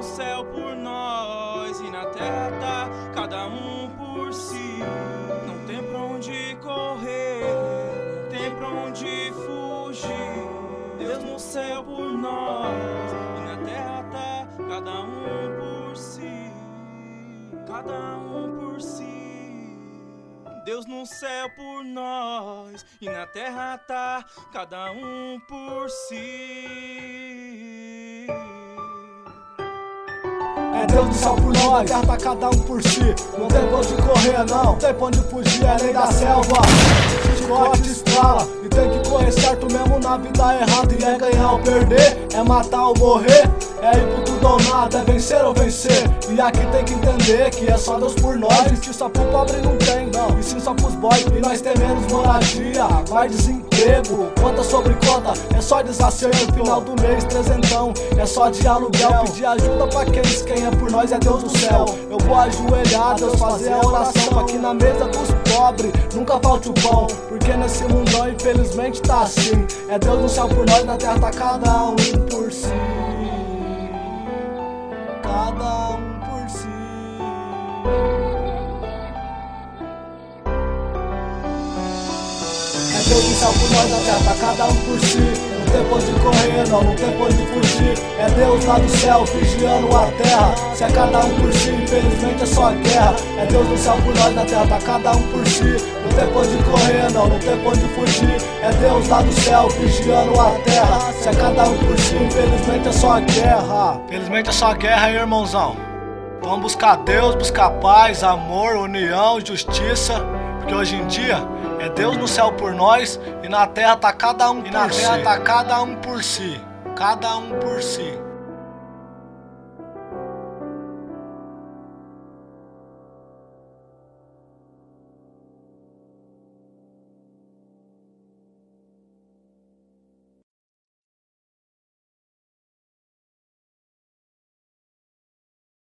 céu por nós e na terra tá cada um por si. Não tem pra onde correr, não tem pra onde fugir. Deus no céu por nós e na terra tá cada um por si, cada um por si. Deus no céu por nós e na terra tá cada um por si. É Deus no céu por nós, na terra tá cada um por si. Não tem pra onde correr não, não tem pra onde fugir, é lei da selva. Chicote estrala e tem que correr certo mesmo na vida errada. E é ganhar ou perder, é matar ou morrer, é ir pro tudo ou nada, é vencer ou vencer. E aqui tem que entender que é só Deus por nós. Justiça pro pobre não tem, não, e sim só pros boys. E nós tem menos moradia, mais desemprego, conta sobre conta, é só desacerto. Final do mês, trezentão, é só de aluguel. Pedir ajuda pra quem é por nós é Deus do céu. Eu vou ajoelhar, Deus fazer a oração pra que na mesa dos pobres nunca falte o pão. Porque nesse mundão infelizmente tá assim. É Deus no céu por nós, na terra tá cada um por si. Cada um por si. É Deus no céu por nós, na terra tá cada um por si. Não tem pra onde correr não, não tem pra onde fugir. É Deus lá do céu vigiando a terra. Se é cada um por si, infelizmente é só guerra. É Deus no céu por nós, na terra tá cada um por si. Não tem pra onde correr não, não tem pra onde fugir. É Deus lá do céu vigiando a terra. Se é cada um por si, infelizmente é só guerra. Infelizmente é só guerra, hein, irmãozão? Vamos buscar Deus, buscar paz, amor, união, justiça. Porque hoje em dia é Deus no céu por nós e na terra tá cada um por si. Cada um por si.